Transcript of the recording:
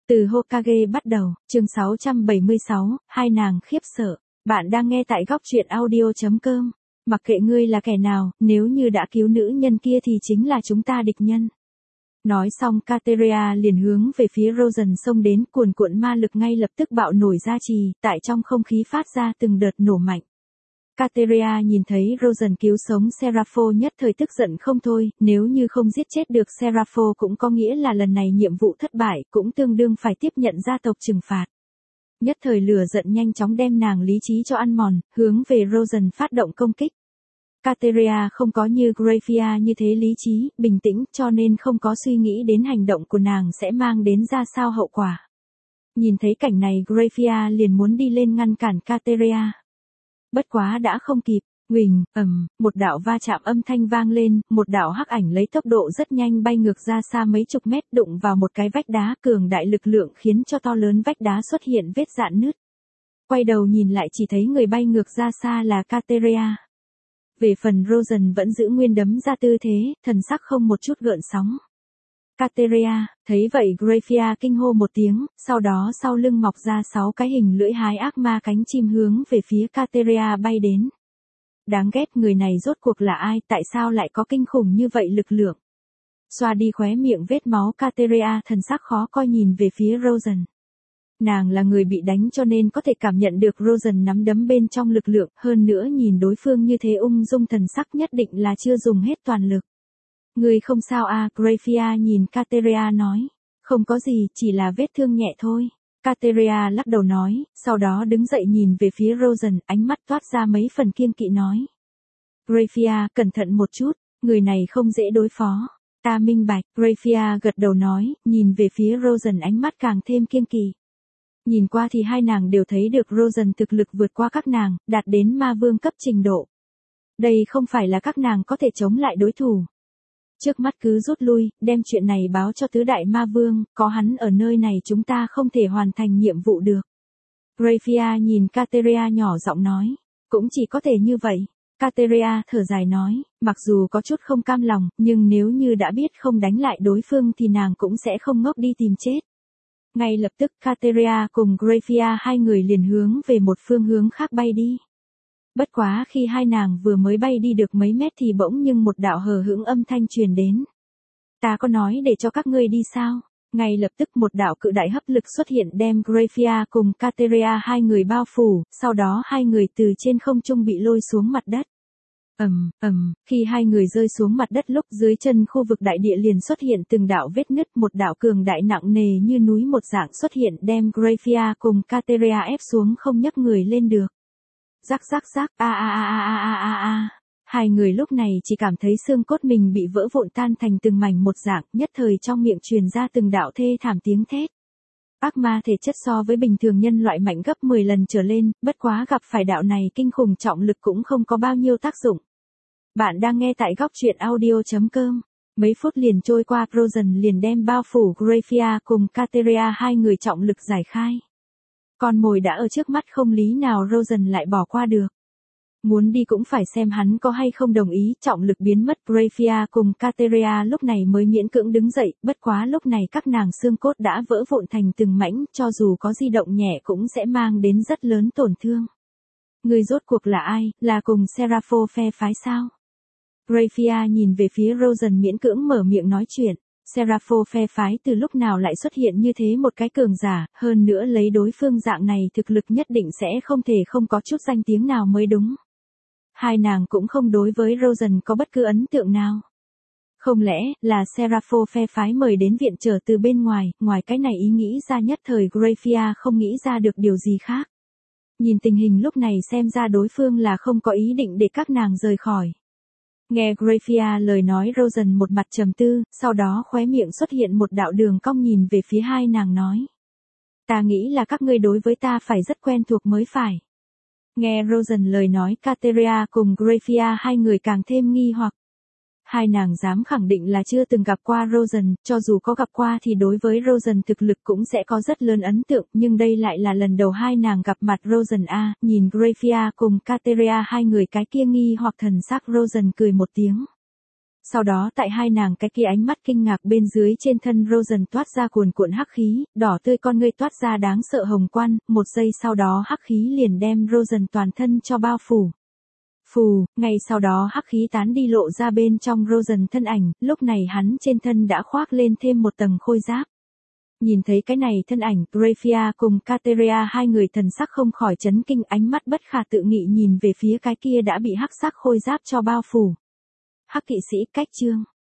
Từ Hokage bắt đầu, chương 676, hai nàng khiếp sợ. Bạn đang nghe tại góc truyện audio.com. Mặc kệ ngươi là kẻ nào, nếu như đã cứu nữ nhân kia thì chính là chúng ta địch nhân. Nói xong Kateria liền hướng về phía Rosen xông đến, cuồn cuộn ma lực ngay lập tức bạo nổi ra trì, tại trong không khí phát ra từng đợt nổ mạnh. Kateria nhìn thấy Rosen cứu sống Serapho nhất thời tức giận không thôi, nếu như không giết chết được Serapho cũng có nghĩa là lần này nhiệm vụ thất bại, cũng tương đương phải tiếp nhận gia tộc trừng phạt. Nhất thời lửa giận nhanh chóng đem nàng lý trí cho ăn mòn, hướng về Rosen phát động công kích. Kateria không có như Grafia như thế lý trí, bình tĩnh, cho nên không có suy nghĩ đến hành động của nàng sẽ mang đến ra sao hậu quả. Nhìn thấy cảnh này Grafia liền muốn đi lên ngăn cản Kateria. Bất quá đã không kịp, huỳnh, một đạo va chạm âm thanh vang lên, một đạo hắc ảnh lấy tốc độ rất nhanh bay ngược ra xa mấy chục mét đụng vào một cái vách đá cường đại lực lượng khiến cho to lớn vách đá xuất hiện vết rạn nứt. Quay đầu nhìn lại chỉ thấy người bay ngược ra xa là Kateria. Về phần Rosen vẫn giữ nguyên đấm ra tư thế, thần sắc không một chút gợn sóng. Kateria, thấy vậy Grafia kinh hô một tiếng, sau đó sau lưng mọc ra 6 cái hình lưỡi hái ác ma cánh chim hướng về phía Kateria bay đến. Đáng ghét, người này rốt cuộc là ai, tại sao lại có kinh khủng như vậy lực lượng. Xoa đi khóe miệng vết máu Kateria thần sắc khó coi nhìn về phía Rosen. Nàng là người bị đánh cho nên có thể cảm nhận được Rosen nắm đấm bên trong lực lượng, hơn nữa nhìn đối phương như thế ung dung thần sắc nhất định là chưa dùng hết toàn lực. Người không sao à, Grafia nhìn Kateria nói. Không có gì, chỉ là vết thương nhẹ thôi. Kateria lắc đầu nói, sau đó đứng dậy nhìn về phía Rosen, ánh mắt toát ra mấy phần kiêng kỵ nói. Grafia, cẩn thận một chút, người này không dễ đối phó. Ta minh bạch, Grafia gật đầu nói, nhìn về phía Rosen ánh mắt càng thêm kiêng kỵ. Nhìn qua thì hai nàng đều thấy được Rosen thực lực vượt qua các nàng, đạt đến ma vương cấp trình độ. Đây không phải là các nàng có thể chống lại đối thủ. Trước mắt cứ rút lui, đem chuyện này báo cho tứ đại ma vương, có hắn ở nơi này chúng ta không thể hoàn thành nhiệm vụ được. Grafia nhìn Kateria nhỏ giọng nói, cũng chỉ có thể như vậy. Kateria thở dài nói, mặc dù có chút không cam lòng, nhưng nếu như đã biết không đánh lại đối phương thì nàng cũng sẽ không ngốc đi tìm chết. Ngay lập tức Kateria cùng Grafia hai người liền hướng về một phương hướng khác bay đi. Bất quá khi hai nàng vừa mới bay đi được mấy mét thì bỗng nhưng một đạo hờ hững âm thanh truyền đến. Ta có nói để cho các ngươi đi sao? Ngay lập tức một đạo cự đại hấp lực xuất hiện đem Grafia cùng Kateria hai người bao phủ, sau đó hai người từ trên không trung bị lôi xuống mặt đất. Khi hai người rơi xuống mặt đất lúc dưới chân khu vực đại địa liền xuất hiện từng đạo vết nứt, một đạo cường đại nặng nề như núi một dạng xuất hiện đem Grafia cùng Kateria ép xuống không nhấc người lên được. Rắc rắc rắc, Hai người lúc này chỉ cảm thấy xương cốt mình bị vỡ vụn tan thành từng mảnh một dạng, nhất thời trong miệng truyền ra từng đạo thê thảm tiếng thét. Ác ma thể chất so với bình thường nhân loại mạnh gấp 10 lần trở lên, bất quá gặp phải đạo này kinh khủng trọng lực cũng không có bao nhiêu tác dụng. Bạn đang nghe tại góc truyện audio.com. Mấy phút liền trôi qua, Rosen liền đem bao phủ Grafia cùng Kateria hai người trọng lực giải khai. Con mồi đã ở trước mắt không lý nào Rosen lại bỏ qua được. Muốn đi cũng phải xem hắn có hay không đồng ý, trọng lực biến mất, Grafia cùng Kateria lúc này mới miễn cưỡng đứng dậy, bất quá lúc này các nàng xương cốt đã vỡ vụn thành từng mảnh, cho dù có di động nhẹ cũng sẽ mang đến rất lớn tổn thương. Người rốt cuộc là ai, là cùng Serapho phe phái sao? Grafia nhìn về phía Rosen miễn cưỡng mở miệng nói chuyện. Serapho phe phái từ lúc nào lại xuất hiện như thế một cái cường giả, hơn nữa lấy đối phương dạng này thực lực nhất định sẽ không thể không có chút danh tiếng nào mới đúng. Hai nàng cũng không đối với Rosen có bất cứ ấn tượng nào. Không lẽ là Serapho phe phái mời đến viện trợ từ bên ngoài, ngoài cái này ý nghĩ ra nhất thời Grafia không nghĩ ra được điều gì khác. Nhìn tình hình lúc này xem ra đối phương là không có ý định để các nàng rời khỏi. Nghe Grafia lời nói Rosen một mặt trầm tư, sau đó khóe miệng xuất hiện một đạo đường cong nhìn về phía hai nàng nói. Ta nghĩ là các ngươi đối với ta phải rất quen thuộc mới phải. Nghe Rosen lời nói Kateria cùng Grafia hai người càng thêm nghi hoặc. Hai nàng dám khẳng định là chưa từng gặp qua Rosen, cho dù có gặp qua thì đối với Rosen thực lực cũng sẽ có rất lớn ấn tượng, nhưng đây lại là lần đầu hai nàng gặp mặt Rosen a. Nhìn Grafia cùng Kateria hai người cái kia nghi hoặc thần sắc Rosen cười một tiếng. Sau đó tại hai nàng cái kia ánh mắt kinh ngạc bên dưới trên thân Rosen toát ra cuồn cuộn hắc khí, đỏ tươi con ngươi toát ra đáng sợ hồng quang, một giây sau đó hắc khí liền đem Rosen toàn thân cho bao phủ. Phù, ngay sau đó hắc khí tán đi lộ ra bên trong Rosen thân ảnh, lúc này hắn trên thân đã khoác lên thêm một tầng khôi giáp. Nhìn thấy cái này thân ảnh, Graphia cùng Kateria hai người thần sắc không khỏi chấn kinh, ánh mắt bất khả tự nghị nhìn về phía cái kia đã bị hắc sắc khôi giáp cho bao phủ. Hắc kỵ sĩ cách chương.